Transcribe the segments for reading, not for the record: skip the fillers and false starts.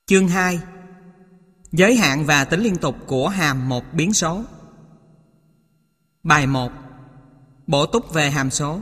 Chương 2. Giới hạn và tính liên tục của hàm một biến số. Bài 1. Bổ túc về hàm số.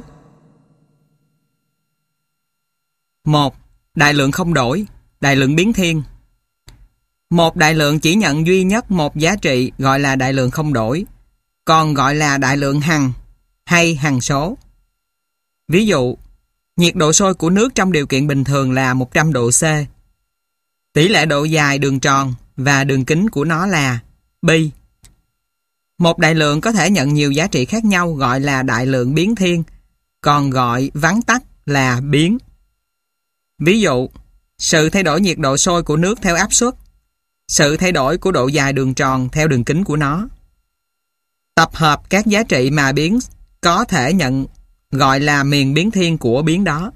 1. Đại lượng không đổi, đại lượng biến thiên. Một đại lượng chỉ nhận duy nhất một giá trị gọi là đại lượng không đổi, còn gọi là đại lượng hằng hay hằng số. Ví dụ, nhiệt độ sôi của nước trong điều kiện bình thường là 100 độ C. Tỷ lệ độ dài đường tròn và đường kính của nó là pi. Một đại lượng có thể nhận nhiều giá trị khác nhau gọi là đại lượng biến thiên, còn gọi vắn tắt là biến. Ví dụ, sự thay đổi nhiệt độ sôi của nước theo áp suất, sự thay đổi của độ dài đường tròn theo đường kính của nó. Tập hợp các giá trị mà biến có thể nhận gọi là miền biến thiên của biến đó.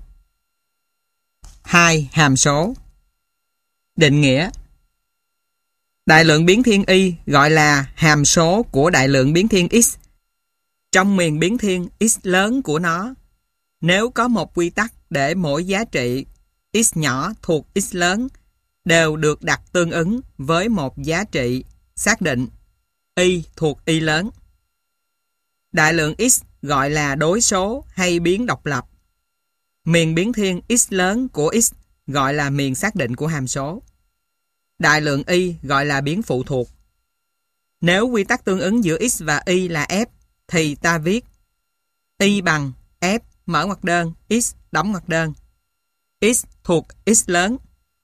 2. Hàm số. Định nghĩa. Đại lượng biến thiên y gọi là hàm số của đại lượng biến thiên x trong miền biến thiên x lớn của nó. Nếu có một quy tắc để mỗi giá trị x nhỏ thuộc x lớn đều được đặt tương ứng với một giá trị xác định y thuộc y lớn. Đại lượng x gọi là đối số hay biến độc lập. Miền biến thiên x lớn của x gọi là miền xác định của hàm số. Đại lượng y gọi là biến phụ thuộc. Nếu quy tắc tương ứng giữa x và y là f thì ta viết y bằng f mở ngoặc đơn x đóng ngoặc đơn. X thuộc x lớn.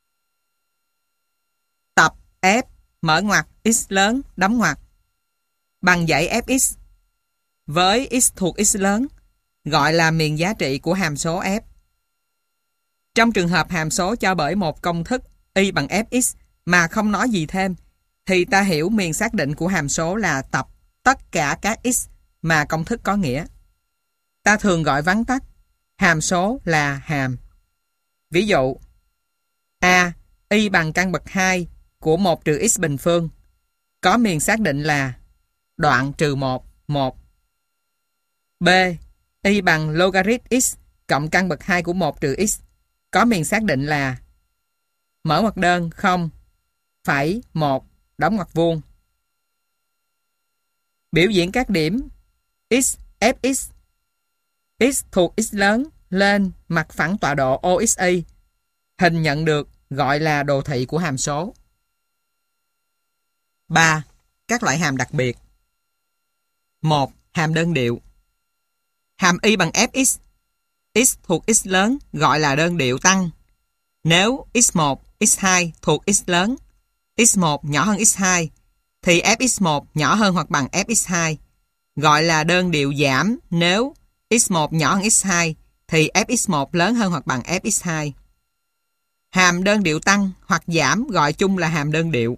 Tập f mở ngoặc x lớn đóng ngoặc bằng dãy fx với x thuộc x lớn gọi là miền giá trị của hàm số f. Trong trường hợp hàm số cho bởi một công thức y bằng fx mà không nói gì thêm thì ta hiểu miền xác định của hàm số là tập tất cả các x mà công thức có nghĩa. Ta thường gọi vắn tắt hàm số là hàm. Ví dụ a y bằng căn bậc 2 của 1 trừ x bình phương có miền xác định là đoạn trừ 1, 1. B y bằng logarit x cộng căn bậc 2 của 1 trừ x có miền xác định là mở ngoặc đơn 0, phẩy 1, đóng ngoặc vuông. Biểu diễn các điểm x, fx. X thuộc x lớn lên mặt phẳng tọa độ OXY. Hình nhận được gọi là đồ thị của hàm số. 3. Các loại hàm đặc biệt. 1. Hàm đơn điệu. Hàm y bằng fx. X thuộc x lớn gọi là đơn điệu tăng. Nếu x1, x2 thuộc x lớn, x1 nhỏ hơn x2 thì fx1 nhỏ hơn hoặc bằng fx2 gọi là đơn điệu giảm. Nếu x1 nhỏ hơn x2 thì fx1 lớn hơn hoặc bằng fx2. Hàm đơn điệu tăng hoặc giảm gọi chung là hàm đơn điệu.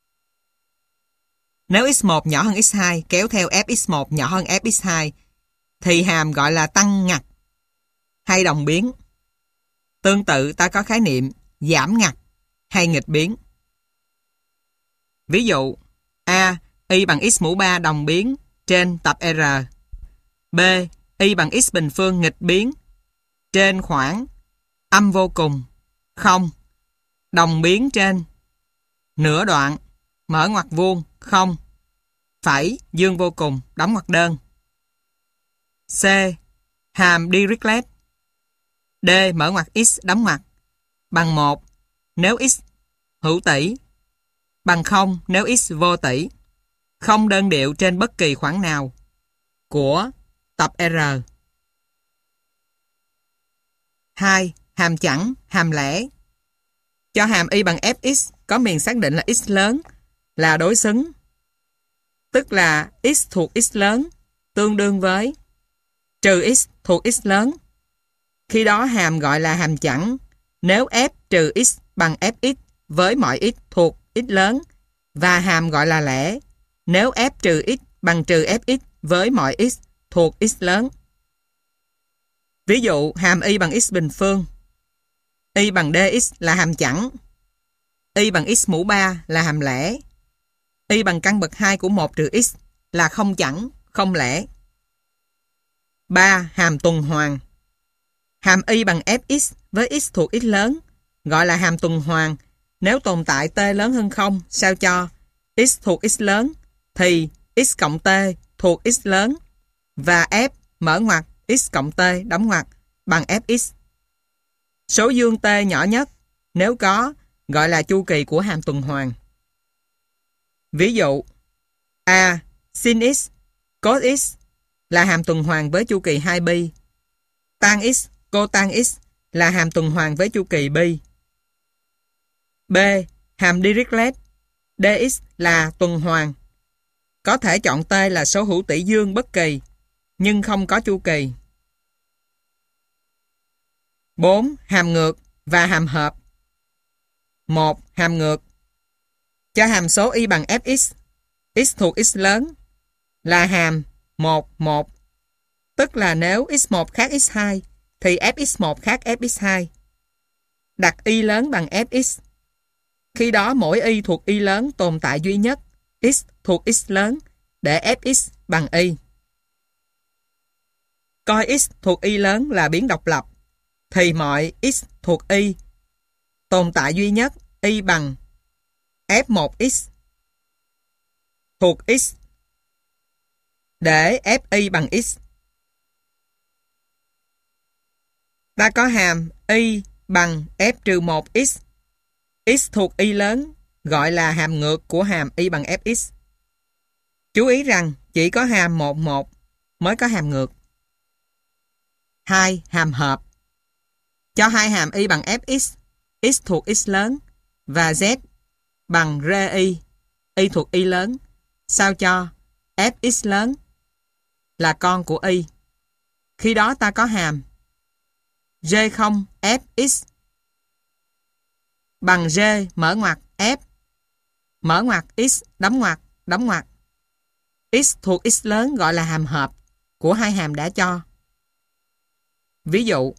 Nếu x1 nhỏ hơn x2 kéo theo fx1 nhỏ hơn fx2 thì hàm gọi là tăng ngặt hay đồng biến. Tương tự ta có khái niệm giảm ngặt hay nghịch biến. Ví dụ a y bằng x mũ 3 đồng biến trên tập R. B y bằng x bình phương nghịch biến trên khoảng âm vô cùng 0 đồng biến trên nửa đoạn mở ngoặc vuông 0 phẩy dương vô cùng đóng ngoặc đơn. C. Hàm Dirichlet. D mở ngoặc x đóng ngoặc bằng 1 nếu x hữu tỷ, bằng 0 nếu x vô tỷ, không đơn điệu trên bất kỳ khoảng nào của tập R. 2. Hàm chẵn, hàm lẻ. Cho hàm y bằng fx có miền xác định là x lớn là đối xứng, tức là x thuộc x lớn tương đương với trừ x thuộc x lớn. Khi đó hàm gọi là hàm chẵn nếu f trừ x bằng fx với mọi x thuộc x lớn, và hàm gọi là lẻ nếu f trừ x bằng trừ fx với mọi x thuộc x lớn. Ví dụ hàm y bằng x bình phương. Y bằng dx là hàm chẵn. Y bằng x mũ 3 là hàm lẻ. Y bằng căn bậc 2 của 1 trừ x là không chẵn, không lẻ. 3. Hàm tuần hoàn. Hàm y bằng fx với x thuộc x lớn gọi là hàm tuần hoàn Nếu tồn tại t lớn hơn 0 sao cho x thuộc x lớn thì x cộng t thuộc x lớn và f mở ngoặc x cộng t đóng ngoặc bằng fx. Số dương t nhỏ nhất nếu có gọi là chu kỳ của hàm tuần hoàn. Ví dụ A. Sin x, cos x là hàm tuần hoàn với chu kỳ 2 pi. Tan x, cotan x là hàm tuần hoàn với chu kỳ pi. B. Hàm Dirichlet dx là tuần hoàn. Có thể chọn t là số hữu tỷ dương bất kỳ nhưng không có chu kỳ. 4. Hàm ngược và hàm hợp. 1. Hàm ngược. Cho hàm số y bằng fx, x thuộc x lớn là hàm 1, 1. Tức là nếu x1 khác x2 thì fx1 khác fx2. Đặt y lớn bằng fx. Khi đó mỗi y thuộc y lớn tồn tại duy nhất x thuộc x lớn để fx bằng y. Coi x thuộc y lớn là biến độc lập thì mọi x thuộc y tồn tại duy nhất y bằng f1x thuộc x để fi bằng x. Ta có hàm y bằng f-1x. X thuộc y lớn gọi là hàm ngược của hàm y bằng fx. Chú ý rằng chỉ có hàm 1, 1 mới có hàm ngược. 2. Hàm hợp. Cho hai hàm y bằng fx, x thuộc x lớn và z bằng r y thuộc y lớn, sao cho fx lớn là con của y. Khi đó ta có hàm r0 fx bằng r mở ngoặc f mở ngoặc x đóng ngoặc. X thuộc x lớn gọi là hàm hợp của hai hàm đã cho. Ví dụ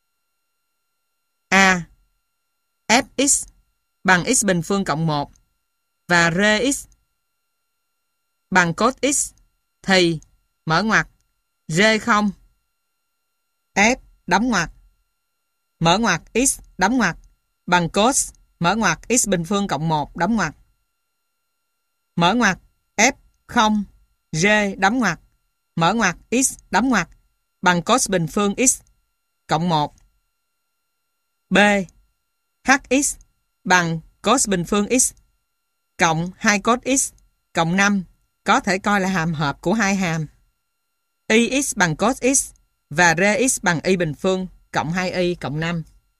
A. Fx bằng x bình phương cộng 1 và rx bằng cos x thì mở ngoặc r0 f đóng ngoặc mở ngoặc x đóng ngoặc bằng cos mở ngoặc x bình phương cộng 1 đóng ngoặc mở ngoặc f0 r đóng ngoặc mở ngoặc x đóng ngoặc bằng cos bình phương x cộng 1. B. Hx bằng cos bình phương x cộng 2 cos x cộng 5 có thể coi là hàm hợp của hai hàm ix bằng cos x và rx bằng y bình phương cộng 2y cộng 5.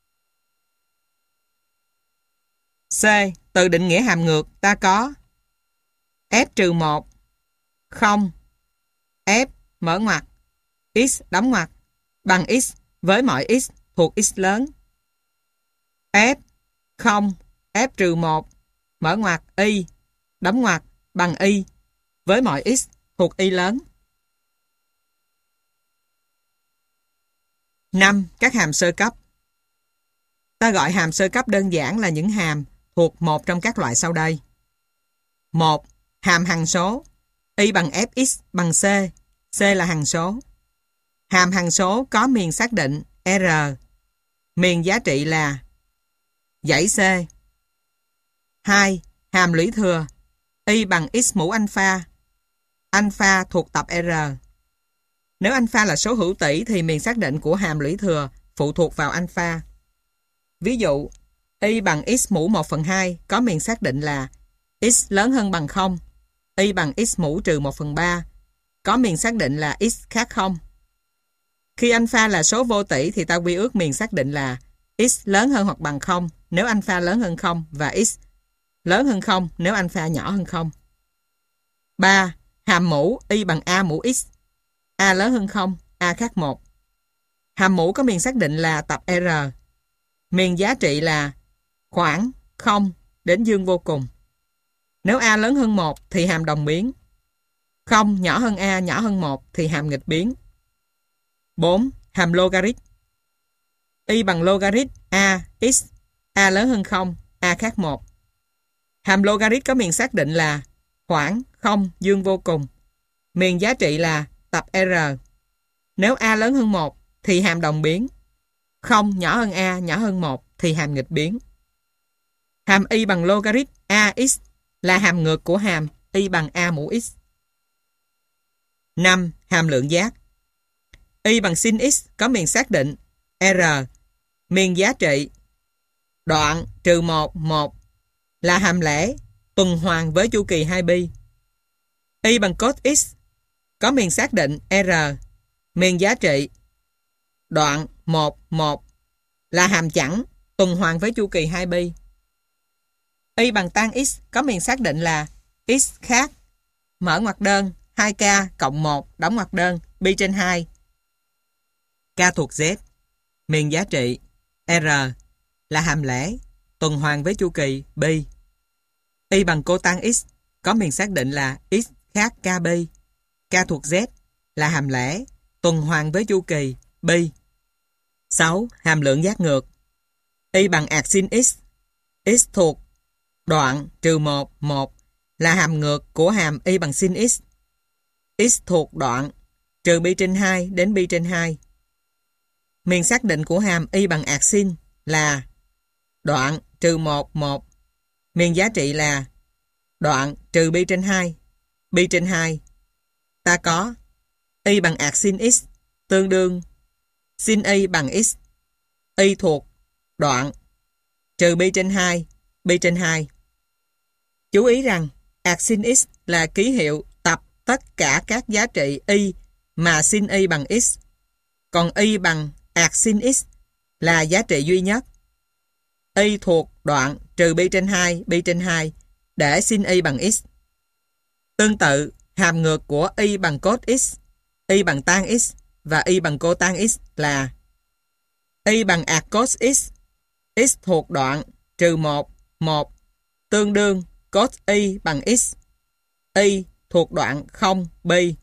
C. Từ định nghĩa hàm ngược ta có f-1 0 f mở ngoặc x đóng ngoặc bằng x với mọi x thuộc x lớn. F 0 f-1 mở ngoặc y đóng ngoặc bằng y với mọi x thuộc y lớn. 5. Các hàm sơ cấp. Ta gọi hàm sơ cấp đơn giản là những hàm thuộc một trong các loại sau đây. 1. Hàm hằng số y bằng fx bằng c, c là hằng số. Hàm hằng số có miền xác định r, miền giá trị là dãy c. 2. Hàm lũy thừa y bằng x mũ alpha, alpha thuộc tập r. Nếu alpha là số hữu tỷ thì miền xác định của hàm lũy thừa phụ thuộc vào alpha. Ví dụ, y bằng x mũ 1/2 có miền xác định là x lớn hơn bằng 0, y bằng x mũ trừ 1/3 có miền xác định là x khác 0. Khi alpha là số vô tỷ thì ta quy ước miền xác định là x lớn hơn hoặc bằng 0 nếu alpha lớn hơn 0 và x lớn hơn 0 nếu alpha nhỏ hơn 0. 3. Hàm mũ y bằng a mũ x. A lớn hơn 0, A khác 1. Hàm mũ có miền xác định là tập R. Miền giá trị là khoảng 0 đến dương vô cùng. Nếu A lớn hơn 1 thì hàm đồng biến. 0 nhỏ hơn A nhỏ hơn 1 thì hàm nghịch biến. 4. Hàm logarit. Y bằng logarit A, x. A lớn hơn 0, A khác 1. Hàm logarit có miền xác định là khoảng 0 dương vô cùng. Miền giá trị là tập R. Nếu A lớn hơn 1 thì hàm đồng biến. 0 nhỏ hơn A nhỏ hơn 1 thì hàm nghịch biến. Hàm y bằng logarit ax là hàm ngược của hàm y bằng a mũ x. 5. Hàm lượng giác. Y bằng sin x có miền xác định R, miền giá trị đoạn trừ 1, 1 là hàm lẻ tuần hoàn với chu kỳ 2 pi. Y bằng cos x có miền xác định R, miền giá trị đoạn 1, 1 là hàm chẵn tuần hoàn với chu kỳ 2 pi. Y bằng tan x có miền xác định là x khác mở ngoặc đơn 2k cộng 1 đóng ngoặc đơn pi trên 2. K thuộc Z, miền giá trị R là hàm lẻ tuần hoàn với chu kỳ pi. Y bằng cotan x có miền xác định là x khác k pi. K thuộc Z là hàm lẻ tuần hoàn với chu kỳ pi. 6. Hàm lượng giác ngược. Y bằng arc sin x. X thuộc đoạn trừ 1, 1 là hàm ngược của hàm y bằng sin x. X thuộc đoạn trừ pi trên 2 đến pi trên 2. Miền xác định của hàm y bằng arc sin là đoạn trừ 1, 1. Miền giá trị là đoạn trừ pi trên 2, pi trên 2. Ta có y bằng arc sin x tương đương sin y bằng x. Y thuộc đoạn trừ pi trên 2, pi trên 2. Chú ý rằng arc sin x là ký hiệu tập tất cả các giá trị y mà sin y bằng x. Còn y bằng arc sin x là giá trị duy nhất. Y thuộc đoạn trừ pi trên 2, pi trên 2 để sin y bằng x. Tương tự, hàm ngược của y bằng cos x, y bằng tan x và y bằng cotan x là y bằng arc cos x. X thuộc đoạn trừ 1, 1 tương đương cos y bằng x. Y thuộc đoạn 0, pi.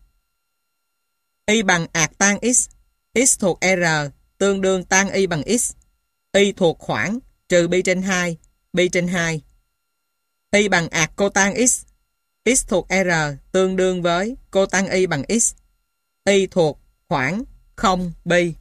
Y bằng arc tan x. X thuộc R tương đương tan y bằng x. Y thuộc khoảng trừ pi trên 2, pi trên 2. Y bằng arc cotan x. X thuộc R tương đương với cotan y bằng x. Y thuộc khoảng 0, pi.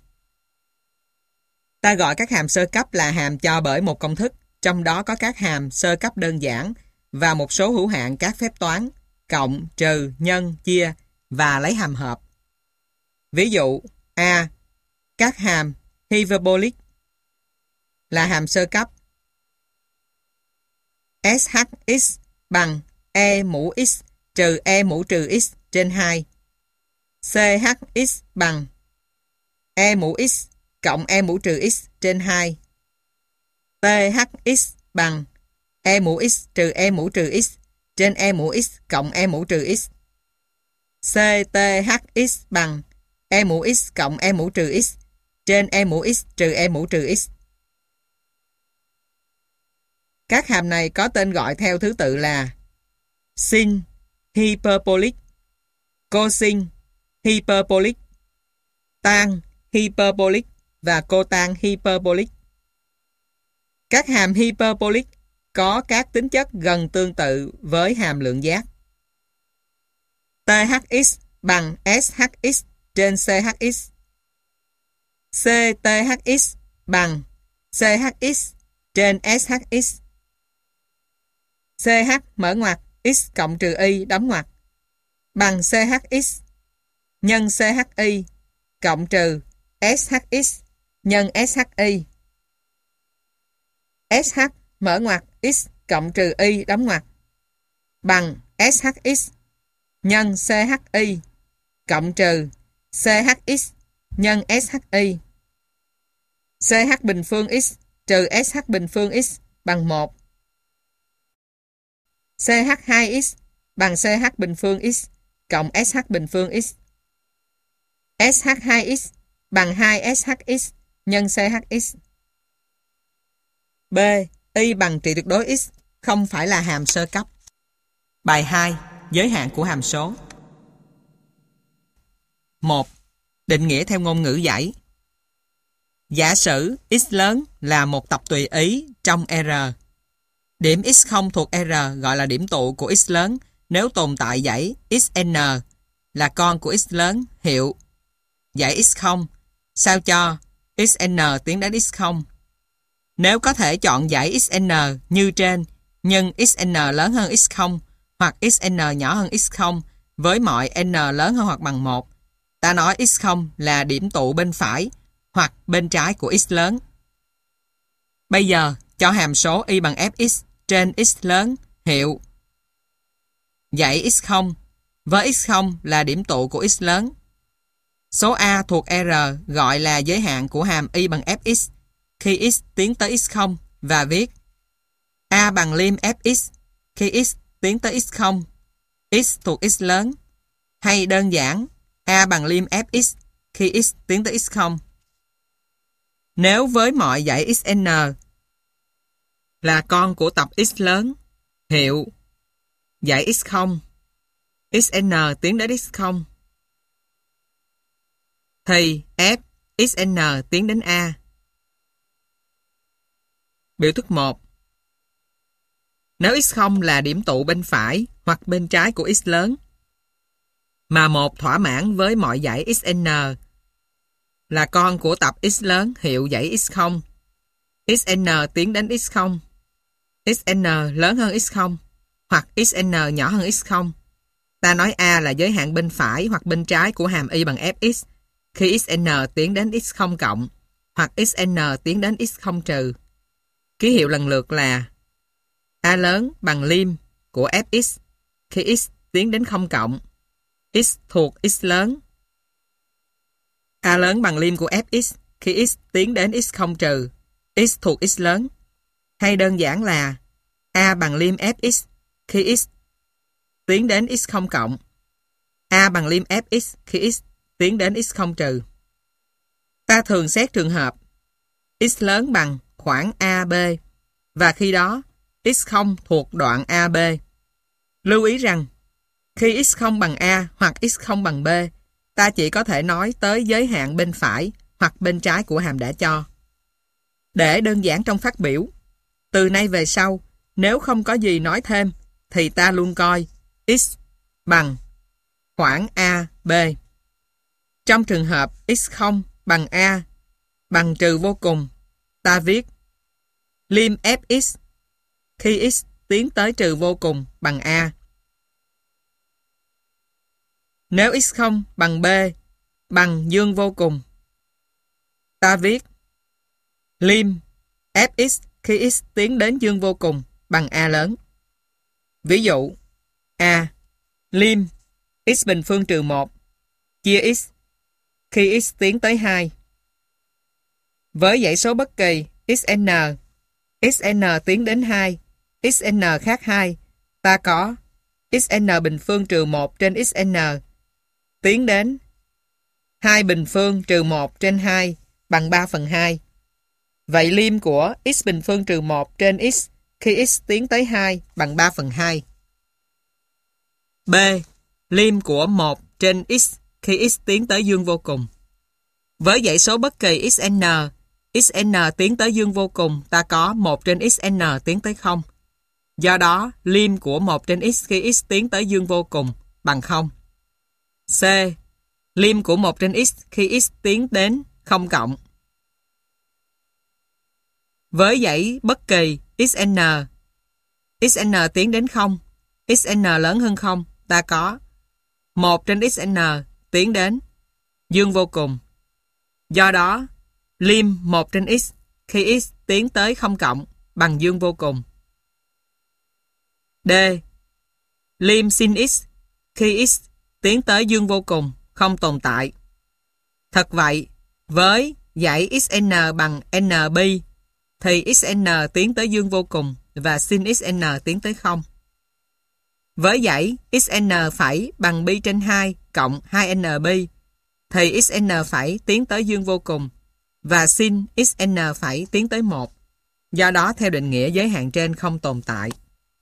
Ta gọi các hàm sơ cấp là hàm cho bởi một công thức, trong đó có các hàm sơ cấp đơn giản và một số hữu hạn các phép toán, cộng, trừ, nhân, chia và lấy hàm hợp. Ví dụ A. Các hàm hyperbolic là hàm sơ cấp SHX bằng E mũ x trừ E mũ trừ x trên 2. CHX bằng E mũ x cộng E mũ trừ x trên 2. THX bằng E mũ x trừ E mũ trừ x trên E mũ x cộng E mũ trừ x. CTHX bằng E mũ x cộng E mũ trừ x trên E mũ x trừ E mũ trừ x. Các hàm này có tên gọi theo thứ tự là sin hyperbolic, cosin hyperbolic, tan hyperbolic và cotan hyperbolic. Các hàm hyperbolic có các tính chất gần tương tự với hàm lượng giác. THX bằng SHX trên CHX. CTHX bằng CHX trên SHX. CH mở ngoặc x cộng trừ y đóng ngoặc bằng CHX nhân CHY cộng trừ SHX nhân SHY. SH mở ngoặc x cộng trừ y đóng ngoặc bằng SHX nhân CHY cộng trừ CHX nhân SHY. CH bình phương x trừ SH bình phương x bằng 1. CH2x bằng CH bình phương x cộng SH bình phương x. SH2x bằng 2SHX nhân CHX. B. Y bằng trị tuyệt đối x không phải là hàm sơ cấp. Bài 2. Giới hạn của hàm số. 1. Định nghĩa theo ngôn ngữ giải. Giả sử x lớn là một tập tùy ý trong R. Điểm x0 thuộc R gọi là điểm tụ của x lớn nếu tồn tại dãy xn là con của x lớn hiệu dãy x0 sao cho xn tiến đến x0. Nếu có thể chọn dãy xn như trên, nhưng xn lớn hơn x0 hoặc xn nhỏ hơn x0 với mọi n lớn hơn hoặc bằng 1, ta nói x0 là điểm tụ bên phải hoặc bên trái của x lớn. Bây giờ, cho hàm số y bằng fx trên x lớn hiệu dãy x0 với x0 là điểm tụ của x lớn. Số a thuộc R gọi là giới hạn của hàm y bằng fx khi x tiến tới x0 và viết a bằng lim fx khi x tiến tới x0, x thuộc x lớn, hay đơn giản a bằng lim fx khi x tiến tới x0. Nếu với mọi dãy xn là con của tập x lớn, hiệu dãy x0, xn tiến đến x0, thì f xn tiến đến a. Biểu thức 1. Nếu x0 là điểm tụ bên phải hoặc bên trái của x lớn, mà 1 thỏa mãn với mọi dãy xn là con của tập x lớn hiệu dãy x0, xn tiến đến x0, xn lớn hơn x0 hoặc xn nhỏ hơn x0, ta nói a là giới hạn bên phải hoặc bên trái của hàm y bằng fx khi xn tiến đến x0 cộng hoặc xn tiến đến x0 trừ. Ký hiệu lần lượt là a lớn bằng lim của fx khi x tiến đến 0 cộng, x thuộc x lớn. A lớn bằng lim của fx khi x tiến đến x0 trừ, x thuộc x lớn. Hay đơn giản là a bằng lim fx khi x tiến đến x0 cộng, a bằng lim fx khi x tiến đến x0 trừ. Ta thường xét trường hợp x lớn bằng khoảng AB và khi đó x0 thuộc đoạn AB. Lưu ý rằng khi x0 bằng A hoặc x0 bằng B, ta chỉ có thể nói tới giới hạn bên phải hoặc bên trái của hàm đã cho. Để đơn giản trong phát biểu, từ nay về sau, nếu không có gì nói thêm, thì ta luôn coi x bằng khoảng AB. Trong trường hợp x0 bằng A bằng trừ vô cùng, ta viết lim fx khi x tiến tới trừ vô cùng bằng A. Nếu x0 bằng B bằng dương vô cùng, ta viết lim fx khi x tiến đến dương vô cùng bằng A lớn. Ví dụ A lim x bình phương trừ 1 chia x khi x tiến tới 2. Với dãy số bất kỳ xn, xn tiến đến 2, xn khác 2, ta có xn bình phương trừ 1 trên xn tiến đến 2 bình phương trừ 1 trên 2 bằng 3/2. Vậy lim của x bình phương trừ 1 trên x khi x tiến tới 2 bằng 3/2. B. Lim của 1 trên x khi x tiến tới dương vô cùng. Với dãy số bất kỳ xn, xn tiến tới dương vô cùng, ta có 1 trên xn tiến tới 0. Do đó, lim của 1 trên x khi x tiến tới dương vô cùng bằng 0. C. Lim của 1 trên x khi x tiến đến 0 cộng. Với dãy bất kỳ xn, xn tiến đến 0, xn lớn hơn 0, ta có 1 trên xn tiến đến dương vô cùng. Do đó, lim 1 trên x khi x tiến tới 0 cộng bằng dương vô cùng. D. Lim sin x khi x tiến tới dương vô cùng không tồn tại. Thật vậy, với dãy xn bằng nb thì xn tiến tới dương vô cùng và sin xn tiến tới 0. Với dãy xn phẩy bằng pi trên 2 cộng 2nb thì xn phẩy tiến tới dương vô cùng và sin xn phẩy tiến tới 1. Do đó, theo định nghĩa, giới hạn trên không tồn tại.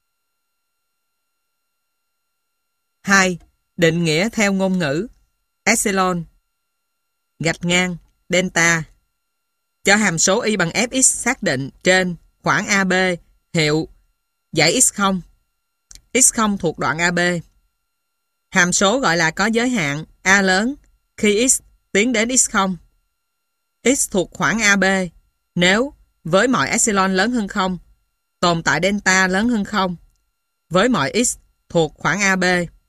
2. Định nghĩa theo ngôn ngữ epsilon gạch ngang delta cho hàm số y bằng fx xác định trên khoảng AB hiệu dãy x0. x0 thuộc đoạn AB. Hàm số gọi là có giới hạn A lớn khi x tiến đến x0. X thuộc khoảng AB nếu với mọi epsilon lớn hơn 0, tồn tại delta lớn hơn 0, với mọi x thuộc khoảng AB.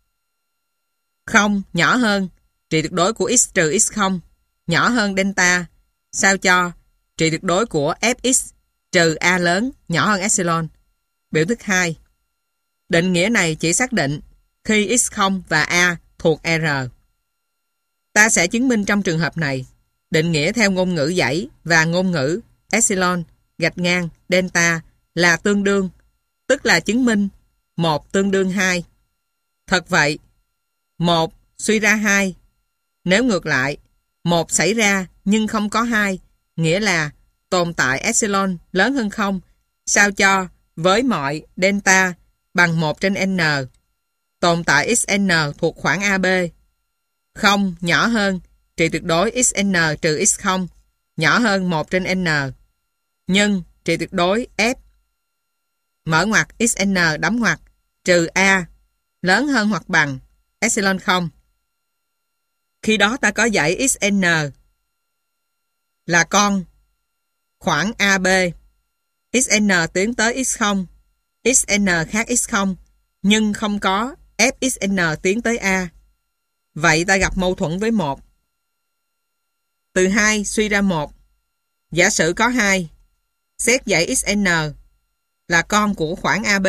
0 nhỏ hơn trị tuyệt đối của x trừ x0 nhỏ hơn delta, sao cho trị tuyệt đối của fx trừ a lớn nhỏ hơn epsilon. Biểu thức 2. Định nghĩa này chỉ xác định khi x0 và a thuộc R. Ta sẽ chứng minh trong trường hợp này, định nghĩa theo ngôn ngữ dãy và ngôn ngữ epsilon gạch ngang delta là tương đương, tức là chứng minh 1 tương đương 2. Thật vậy, 1 suy ra 2. Nếu ngược lại, 1 xảy ra nhưng không có 2, nghĩa là tồn tại epsilon lớn hơn 0, sao cho với mọi delta bằng 1 trên n, tồn tại xn thuộc khoảng AB. 0 nhỏ hơn trị tuyệt đối xn trừ x0 nhỏ hơn 1 trên n, nhưng trị tuyệt đối f mở ngoặc xn đóng ngoặc trừ a lớn hơn hoặc bằng epsilon 0. Khi đó ta có dãy xn là con khoảng AB. xn tiến tới x0, xn khác x0, nhưng không có fxn tiến tới a. Vậy ta gặp mâu thuẫn với 1. Từ 2 suy ra 1. Giả sử có 2. Xét dãy xn là con của khoảng AB.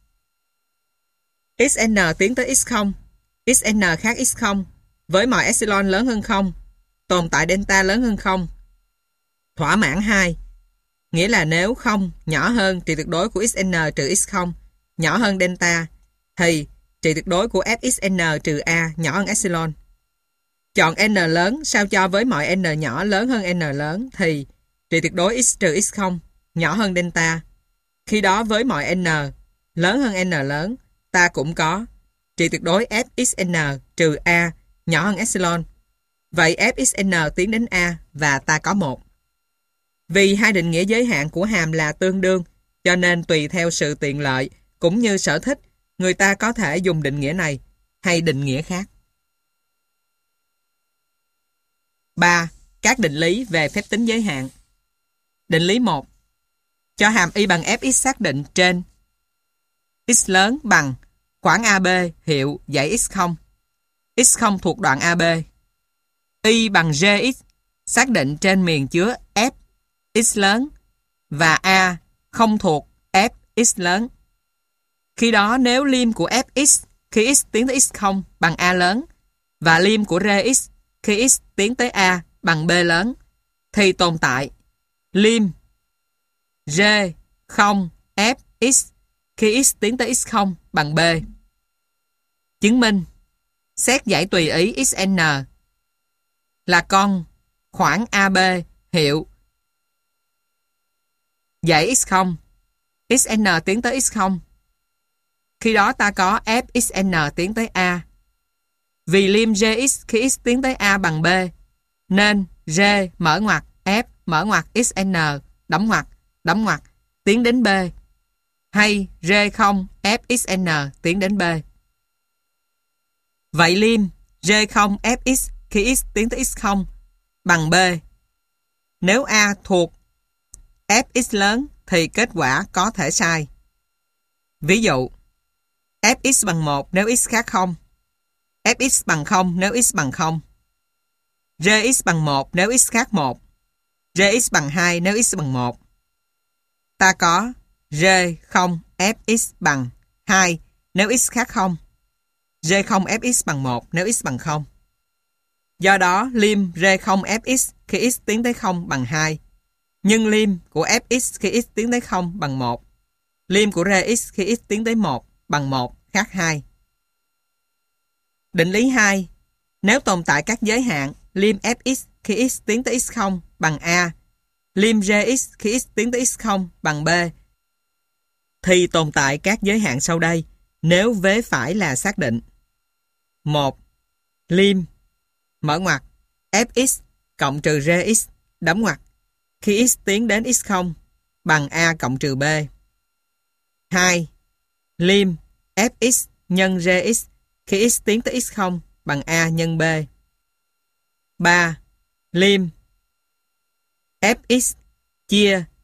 xn tiến tới x0, xn khác x0, với mọi epsilon lớn hơn 0, tồn tại delta lớn hơn 0. Thỏa mãn 2, nghĩa là nếu 0 nhỏ hơn trị tuyệt đối của xn trừ x0 nhỏ hơn delta, thì trị tuyệt đối của fxn trừ a nhỏ hơn epsilon. Chọn n lớn sao cho với mọi n nhỏ lớn hơn n lớn thì trị tuyệt đối x trừ x0 nhỏ hơn delta. Khi đó với mọi n lớn hơn n lớn, ta cũng có trị tuyệt đối fxn trừ a nhỏ hơn epsilon. Vậy fxn tiến đến a và ta có 1. Vì hai định nghĩa giới hạn của hàm là tương đương, cho nên tùy theo sự tiện lợi cũng như sở thích, người ta có thể dùng định nghĩa này hay định nghĩa khác. 3. Các định lý về phép tính giới hạn. Định lý 1. Cho hàm y bằng fx xác định trên x lớn bằng khoảng AB hiệu dãy x0. x0 thuộc đoạn AB. Y bằng gx xác định trên miền chứa f x lớn và a không thuộc f x lớn. Khi đó nếu lim của fx khi x tiến tới x0 bằng a lớn và lim của rx khi x tiến tới a bằng b lớn, thì tồn tại lim r 0 f x khi x tiến tới x0 bằng b. Chứng minh xét dãy tùy ý xn là con khoảng AB hiệu dãy x0, xn tiến tới x0. Khi đó ta có fxn tiến tới a. Vì lim gx khi x tiến tới a bằng b, nên g mở ngoặc f mở ngoặc xn đóng ngoặc tiến đến b, hay g0 fxn tiến đến b. Vậy lim g0 fx khi x tiến tới x0 bằng b. Nếu a thuộc fx lớn thì kết quả có thể sai. Ví dụ, fx bằng 1 nếu x khác 0, fx bằng 0 nếu x bằng 0, gx bằng 1 nếu x khác 1, gx bằng 2 nếu x bằng 1. Ta có g0 fx bằng 2 nếu x khác 0, g0 fx bằng 1 nếu x bằng 0. Do đó, lim g0 fx khi x tiến tới 0 bằng 2, nhưng lim của fx khi x tiến tới 0 bằng 1. Lim của rx khi x tiến tới 1 bằng 1 khác 2. Định lý 2. Nếu tồn tại các giới hạn lim fx khi x tiến tới x0 bằng a, lim gx khi x tiến tới x0 bằng b, thì tồn tại các giới hạn sau đây nếu vế phải là xác định. 1. Lim mở ngoặc fx cộng trừ gx đóng ngoặc khi x tiến đến x0 bằng a cộng trừ b. 2. Lim fx nhân gx khi x tiến tới x0 bằng a nhân b. 3. Lim fx chia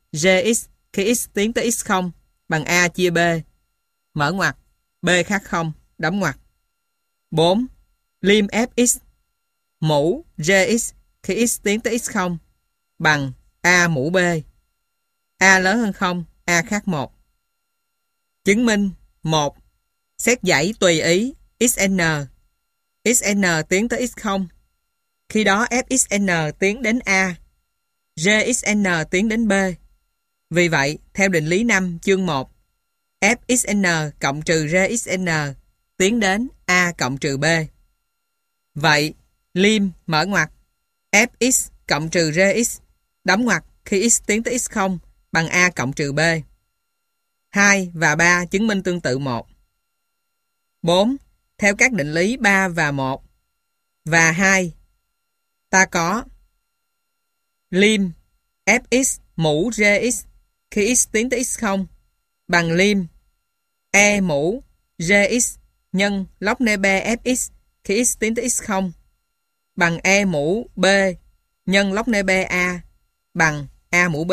Gx khi x tiến tới x0 bằng A chia B, mở ngoặc, B khác 0, đóng ngoặc. 4. Lim Fx mũ Gx khi x tiến tới x0 bằng A mũ B. A lớn hơn 0, A khác 1. Chứng minh 1. Xét dãy tùy ý Xn. Xn tiến tới x0. Khi đó Fxn tiến đến A. Gxn tiến đến B. Vì vậy, theo định lý 5 chương 1, Fxn cộng trừ Gxn tiến đến A cộng trừ B. Vậy, lim mở ngoặc Fx cộng trừ Gx đóng ngoặc khi x tiến tới x0 bằng A cộng trừ B. 2 và 3 chứng minh tương tự 1. 4. Theo các định lý 3 và 1 và 2, ta có lim Fx mũ Gx khi x tiến tới x0 bằng lim E mũ Gx nhân log nê B Fx khi x tiến tới x0 bằng E mũ B nhân log nê B A bằng A mũ B.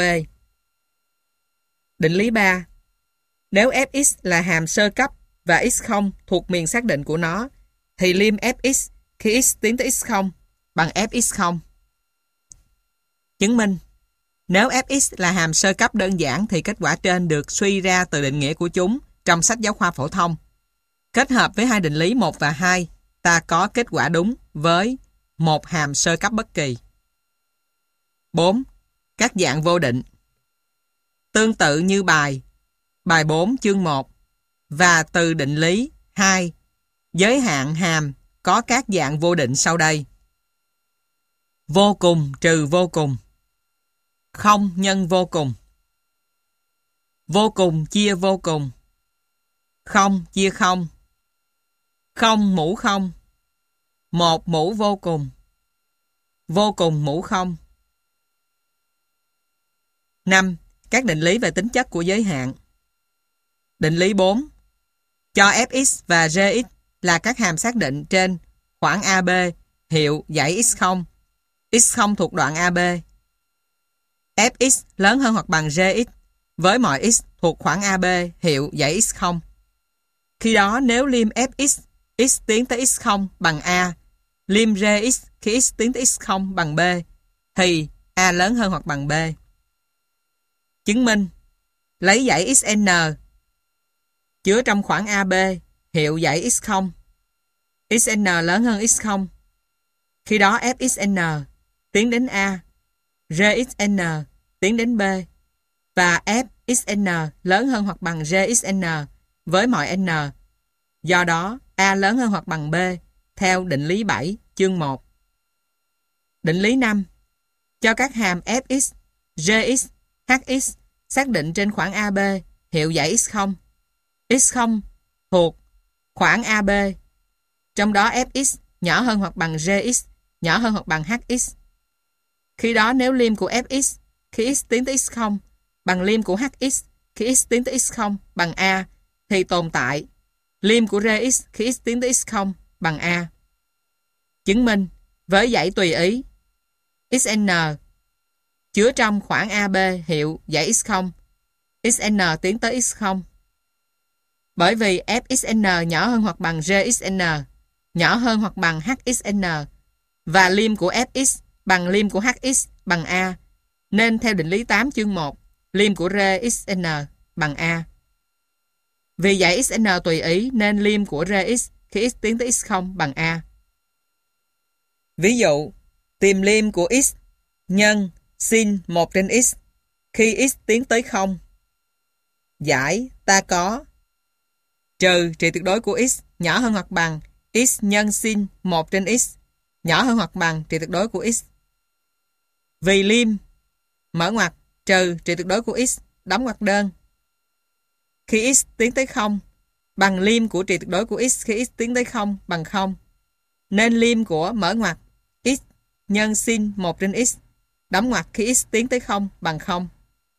Định lý 3. Nếu Fx là hàm sơ cấp và x0 thuộc miền xác định của nó, thì lim Fx khi x tiến tới x0 bằng Fx0. Chứng minh. Nếu Fx là hàm sơ cấp đơn giản thì kết quả trên được suy ra từ định nghĩa của chúng trong sách giáo khoa phổ thông. Kết hợp với hai định lý 1 và 2, ta có kết quả đúng với một hàm sơ cấp bất kỳ. 4. Các dạng vô định. Tương tự như bài 4 chương 1 và từ định lý 2, giới hạn hàm có các dạng vô định sau đây. Vô cùng trừ vô cùng. Không nhân vô cùng. Vô cùng chia vô cùng. Không chia không. Không mũ không. Một mũ vô cùng. Vô cùng mũ không. 5. Các định lý về tính chất của giới hạn. Định lý 4. Cho Fx và Gx là các hàm xác định trên khoảng AB hiệu dãy x0. x0 thuộc đoạn AB. Fx lớn hơn hoặc bằng Gx với mọi x thuộc khoảng AB hiệu dãy x0. Khi đó nếu lim Fx x tiến tới x0 bằng A, lim Gx khi x tiến tới x0 bằng B, thì A lớn hơn hoặc bằng B. Chứng minh. Lấy dãy Xn chứa trong khoảng AB hiệu dãy x0. Xn lớn hơn x0. Khi đó Fxn tiến đến A, Gxn tiến đến B và Fxn lớn hơn hoặc bằng Gxn với mọi n. Do đó, A lớn hơn hoặc bằng B theo định lý 7 chương 1. Định lý 5. Cho các hàm Fx, Gx, Hx xác định trên khoảng AB hiệu dãy x0. x0 thuộc khoảng AB, trong đó Fx nhỏ hơn hoặc bằng Gx, nhỏ hơn hoặc bằng Hx. Khi đó nếu lim của Fx khi x tiến tới x0 bằng lim của Hx khi x tiến tới x0 bằng A, thì tồn tại lim của Gx khi x tiến tới x0 bằng A. Chứng minh với dãy tùy ý Xn chứa trong khoảng AB hiệu dãy x0, Xn tiến tới x0. Bởi vì Fxn nhỏ hơn hoặc bằng Gxn, nhỏ hơn hoặc bằng Hxn và lim của Fx bằng lim của Hx bằng A, nên theo định lý 8 chương 1, lim của Gxn bằng A. Vì dãy Xn tùy ý nên lim của Gx khi x tiến tới x0 bằng A. Ví dụ, tìm lim của x nhân sin 1 trên x khi x tiến tới 0. Giải ta có trừ trị tuyệt đối của x nhỏ hơn hoặc bằng x nhân sin 1 trên x nhỏ hơn hoặc bằng trị tuyệt đối của x. Vì lim mở ngoặc trừ trị tuyệt đối của x đóng ngoặc đơn khi x tiến tới 0 bằng lim của trị tuyệt đối của x khi x tiến tới 0 bằng 0, nên lim của mở ngoặc x nhân sin 1 trên x đóng ngoặc khi x tiến tới 0 bằng 0.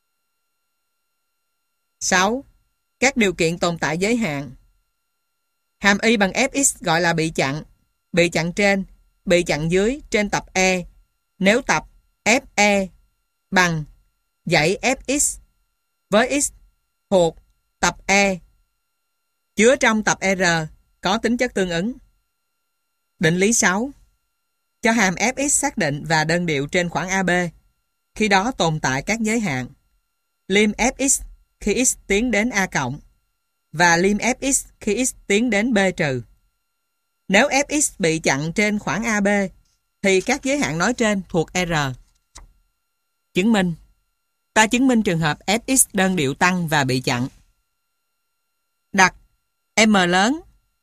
6. Các điều kiện tồn tại giới hạn. Hàm y bằng Fx gọi là bị chặn trên, bị chặn dưới trên tập E. Nếu tập Fe bằng dãy Fx với x thuộc tập E chứa trong tập R có tính chất tương ứng. Định lý 6. Cho hàm Fx xác định và đơn điệu trên khoảng AB, khi đó tồn tại các giới hạn. Lim Fx khi x tiến đến A cộng và lim Fx khi x tiến đến B trừ. Nếu Fx bị chặn trên khoảng AB thì các giới hạn nói trên thuộc R. Chứng minh. Ta chứng minh trường hợp Fx đơn điệu tăng và bị chặn. Đặt M lớn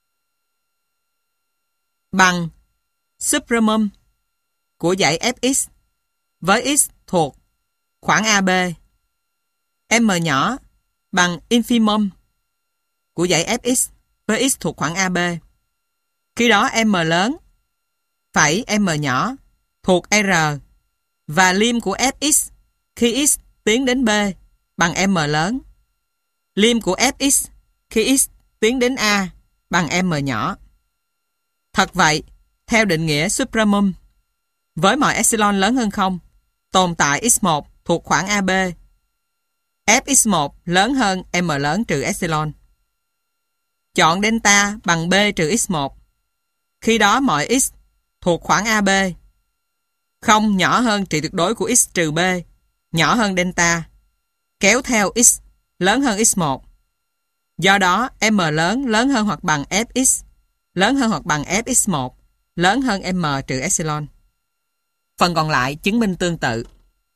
bằng supremum của dãy Fx với x thuộc khoảng AB. M nhỏ bằng infimum của dãy Fx với x thuộc khoảng AB. Khi đó M lớn phẩy M nhỏ thuộc R và lim của Fx khi x tiến đến B bằng M lớn. Lim của Fx khi x tiến đến A bằng M nhỏ. Thật vậy, theo định nghĩa supremum, với mọi epsilon lớn hơn 0, tồn tại x1 thuộc khoảng AB. Fx1 lớn hơn M lớn trừ epsilon. Chọn delta bằng B trừ x1. Khi đó mọi x thuộc khoảng AB. Không nhỏ hơn trị tuyệt đối của x trừ B, nhỏ hơn delta, kéo theo x lớn hơn x1. Do đó, M lớn hơn hoặc bằng Fx, lớn hơn hoặc bằng Fx1, lớn hơn M trừ epsilon. Phần còn lại chứng minh tương tự.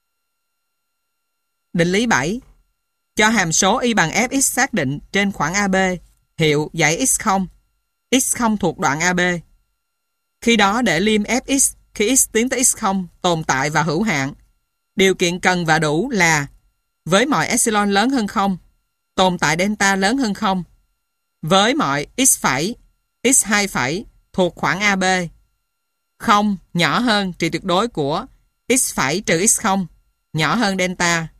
Định lý 7. Cho hàm số y bằng Fx xác định trên khoảng AB, hiệu dãy x0. x0 thuộc đoạn AB. Khi đó để lim Fx khi x tiến tới x0 tồn tại và hữu hạn. Điều kiện cần và đủ là với mọi epsilon lớn hơn 0, tồn tại delta lớn hơn 0. Với mọi x phẩy, x2 phẩy thuộc khoảng AB. 0 nhỏ hơn trị tuyệt đối của x phẩy trừ x0, nhỏ hơn delta.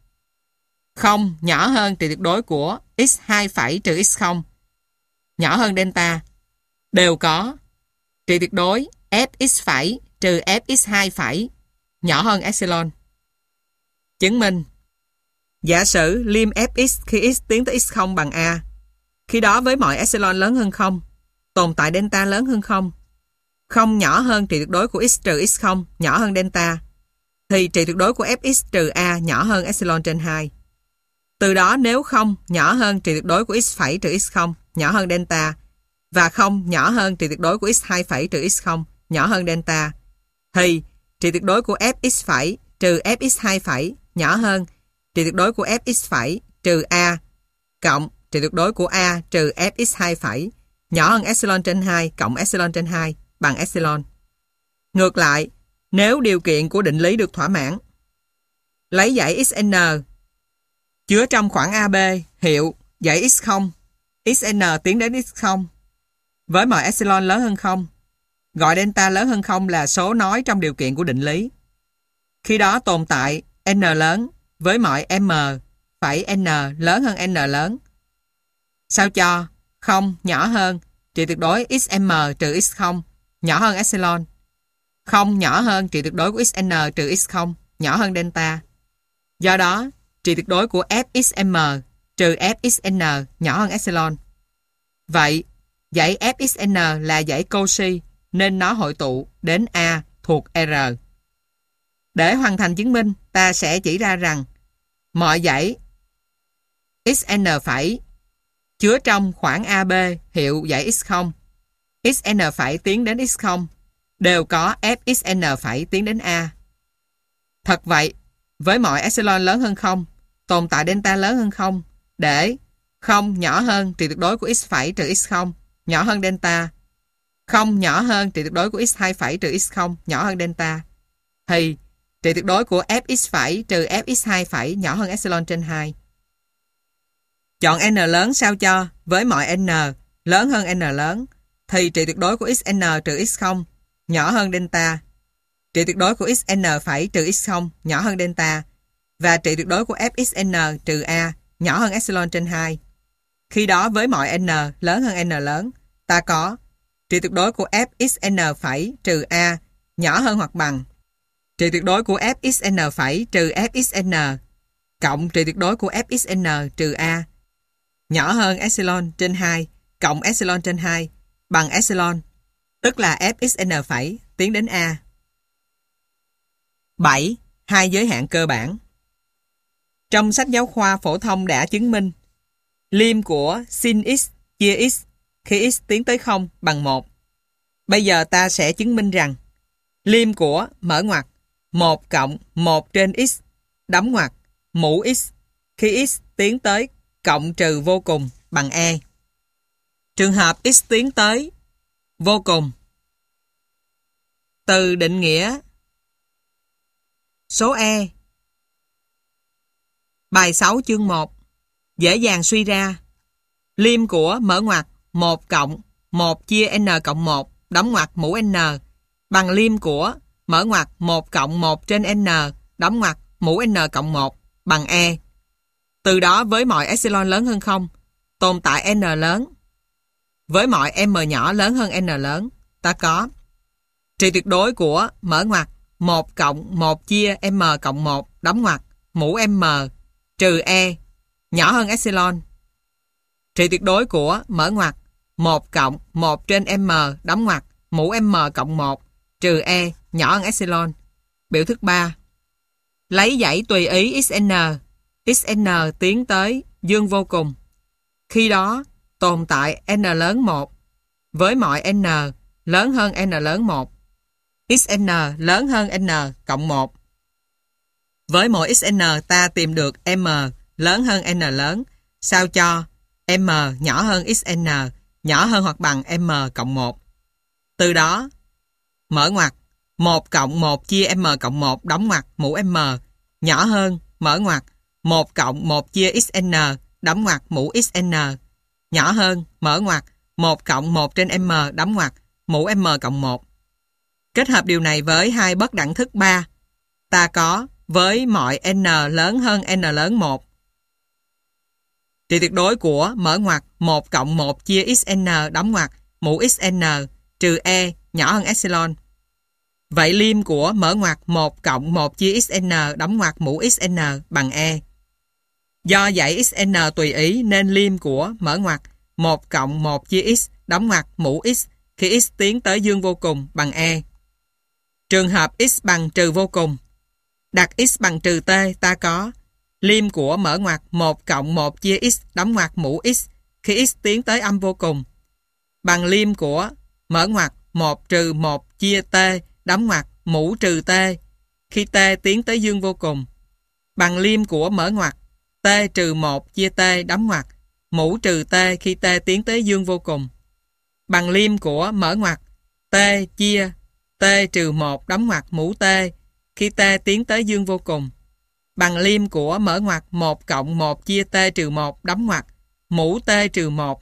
0 nhỏ hơn trị tuyệt đối của x2 phẩy trừ x0, nhỏ hơn delta, đều có trị tuyệt đối fx phẩy trừ fx2 phẩy, nhỏ hơn epsilon. Chứng minh. Giả sử lim fx khi x tiến tới x0 bằng A. Khi đó với mọi epsilon lớn hơn 0, tồn tại delta lớn hơn 0. 0 nhỏ hơn trị tuyệt đối của x trừ x0, nhỏ hơn delta, thì trị tuyệt đối của fx trừ A nhỏ hơn epsilon trên 2. Từ đó nếu 0 nhỏ hơn trị tuyệt đối của x phẩy trừ x0, nhỏ hơn delta, và 0 nhỏ hơn trị tuyệt đối của x2 phẩy trừ x0, nhỏ hơn delta, thì trị tuyệt đối của fx phẩy trừ fx2 phẩy nhỏ hơn trị tuyệt đối của fx phẩy trừ A cộng trị tuyệt đối của A trừ fx2 phẩy nhỏ hơn epsilon trên 2 cộng epsilon trên 2 bằng epsilon. Ngược lại, nếu điều kiện của định lý được thỏa mãn, lấy dãy xn chứa trong khoảng AB hiệu dãy x0, xn tiến đến x0 với mọi epsilon lớn hơn 0, gọi delta lớn hơn 0 là số nói trong điều kiện của định lý. Khi đó tồn tại n lớn với mọi m phẩy n lớn hơn n lớn. Sao cho 0 nhỏ hơn trị tuyệt đối xm trừ x0, nhỏ hơn epsilon. 0 nhỏ hơn trị tuyệt đối của xn trừ x0, nhỏ hơn delta. Do đó, trị tuyệt đối của fxm trừ fxn nhỏ hơn epsilon. Vậy, dãy fxn là dãy Cauchy nên nó hội tụ đến A thuộc R. Để hoàn thành chứng minh, ta sẽ chỉ ra rằng mọi dãy xn phẩy chứa trong khoảng AB hiệu dãy x0, xn phẩy tiến đến x0 đều có fxn phẩy tiến đến A. Thật vậy, với mọi epsilon lớn hơn 0, tồn tại delta lớn hơn 0 để 0 nhỏ hơn trị tuyệt đối của x phẩy trừ x0, nhỏ hơn delta. 0 nhỏ hơn trị tuyệt đối của x2 phẩy trừ x0, nhỏ hơn delta. Thì trị tuyệt đối của fx phẩy trừ fx2 phẩy nhỏ hơn epsilon trên 2. Chọn n lớn sao cho với mọi n lớn hơn n lớn thì trị tuyệt đối của xn trừ x0 nhỏ hơn delta. Trị tuyệt đối của xn phẩy trừ x0 nhỏ hơn delta và trị tuyệt đối của fxn trừ A nhỏ hơn epsilon trên 2. Khi đó với mọi n lớn hơn n lớn, ta có trị tuyệt đối của fxn phẩy trừ A nhỏ hơn hoặc bằng trị tuyệt đối của fxn phẩy trừ fxn cộng trị tuyệt đối của fxn trừ a nhỏ hơn epsilon trên 2 cộng epsilon trên 2 bằng epsilon, tức là fxn phẩy tiến đến a. 7. Hai giới hạn cơ bản. Trong sách giáo khoa phổ thông đã chứng minh lim của sin x chia x khi x tiến tới 0 bằng 1. Bây giờ ta sẽ chứng minh rằng lim của mở ngoặc 1 cộng 1 trên x đóng ngoặc mũ x khi x tiến tới cộng trừ vô cùng bằng e. Trường hợp x tiến tới vô cùng. Từ định nghĩa số e bài 6 chương 1 dễ dàng suy ra lim của mở ngoặc 1 cộng 1 chia n cộng 1 đóng ngoặc mũ n bằng lim của mở ngoặc 1 cộng 1 trên n đóng ngoặc mũ n cộng 1 bằng e. Từ đó với mọi epsilon lớn hơn 0 tồn tại n lớn. Với mọi m nhỏ lớn hơn n lớn, ta có trị tuyệt đối của mở ngoặc 1 cộng 1 chia m cộng 1 đóng ngoặc mũ m trừ e nhỏ hơn epsilon. Trị tuyệt đối của mở ngoặc 1 cộng 1 trên m đóng ngoặc mũ m cộng 1 trừ e nhỏ hơn epsilon. Biểu thức 3. Lấy dãy tùy ý xn tiến tới dương vô cùng. Khi đó tồn tại n lớn 1 với mọi n lớn hơn n lớn 1. Xn lớn hơn n cộng 1. Với mỗi xn ta tìm được m lớn hơn n lớn sao cho m nhỏ hơn xn nhỏ hơn hoặc bằng m cộng 1. Từ đó mở ngoặc 1 cộng 1 chia m cộng 1 đóng ngoặc mũ m nhỏ hơn mở ngoặc 1 cộng 1 chia xn đóng ngoặc mũ xn nhỏ hơn mở ngoặc 1 cộng 1 trên m đóng ngoặc mũ m cộng 1. Kết hợp điều này với hai bất đẳng thức 3, ta có với mọi n lớn hơn n lớn 1. Trị tuyệt đối của mở ngoặc 1 cộng 1 chia xn đóng ngoặc mũ xn trừ e nhỏ hơn epsilon. Vậy lim của mở ngoặc 1 cộng 1 chia xn đóng ngoặc mũ xn bằng e. Do dãy xn tùy ý nên lim của mở ngoặc 1 cộng 1 chia x đóng ngoặc mũ x khi x tiến tới dương vô cùng bằng e. Trường hợp x bằng trừ vô cùng. Đặt x bằng trừ t, ta có lim của mở ngoặc 1 cộng 1 chia x đóng ngoặc mũ x khi x tiến tới âm vô cùng bằng lim của mở ngoặc 1 trừ 1 chia t đóng ngoặc mũ trừ t khi t tiến tới dương vô cùng bằng lim của mở ngoặc t trừ 1 chia t đóng ngoặc mũ trừ t khi t tiến tới dương vô cùng bằng lim của mở ngoặc t chia t trừ 1 đóng ngoặc mũ t khi t tiến tới dương vô cùng bằng lim của mở ngoặc 1 cộng 1 chia t trừ 1 đóng ngoặc mũ t trừ 1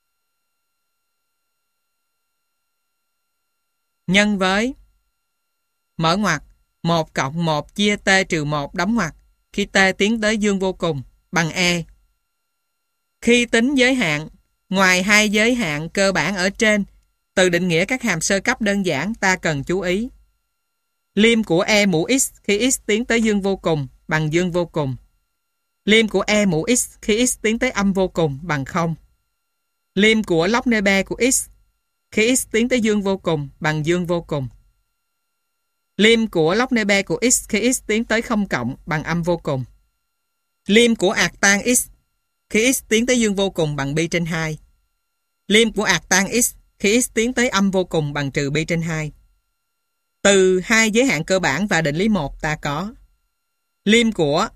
nhân với mở ngoặc 1 cộng 1 chia t trừ 1 đóng ngoặc khi t tiến tới dương vô cùng bằng e. Khi tính giới hạn, ngoài hai giới hạn cơ bản ở trên, từ định nghĩa các hàm sơ cấp đơn giản ta cần chú ý. Lim của e mũ x khi x tiến tới dương vô cùng bằng dương vô cùng. Lim của e mũ x khi x tiến tới âm vô cùng bằng 0. Lim của log nê be của x khi x tiến tới dương vô cùng bằng dương vô cùng. Lim của log nê be của x khi x tiến tới 0 cộng bằng âm vô cùng. Lim của ạt tan x khi x tiến tới dương vô cùng bằng pi trên 2. Lim của ạt tan x khi x tiến tới âm vô cùng bằng trừ pi trên 2. Từ hai giới hạn cơ bản và định lý 1 ta có lim của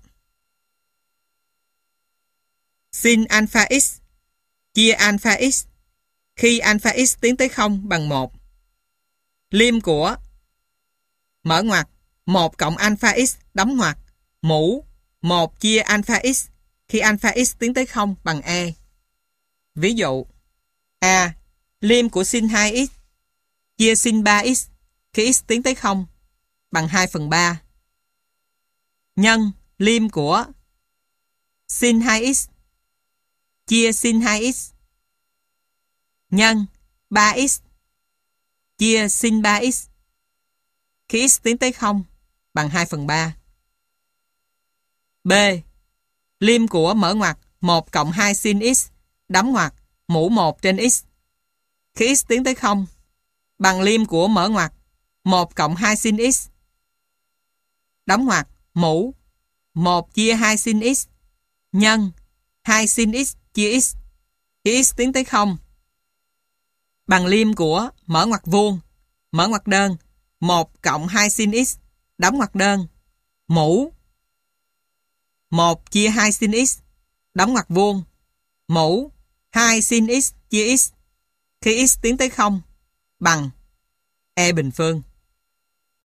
sin alpha x chia alpha x khi alpha x tiến tới 0 bằng 1. Lim của mở ngoặc 1 cộng alpha x đóng ngoặc mũ 1 chia alpha x khi alpha x tiến tới 0 bằng e. Ví dụ a. Lim của sin 2x chia sin 3x khi x tiến tới 0 bằng 2/3 nhân lim của sin 2x chia sin 2x nhân 3x chia sin 3x khi x tiến tới 0 bằng 2/3. B. Lim của mở ngoặc 1 cộng 2 sin x đóng ngoặc mũ 1 trên x. Khi x tiến tới 0, bằng lim của mở ngoặc 1 cộng 2 sin x đóng ngoặc mũ 1 chia 2 sin x nhân 2 sin x chia x. Khi x tiến tới 0, bằng lim của mở ngoặc vuông, mở ngoặc đơn 1 cộng 2 sin x đóng ngoặc đơn mũ 1 chia 2 sin x đóng ngoặc vuông mũ 2 sin x chia x. Khi x tiến tới 0, bằng E bình phương.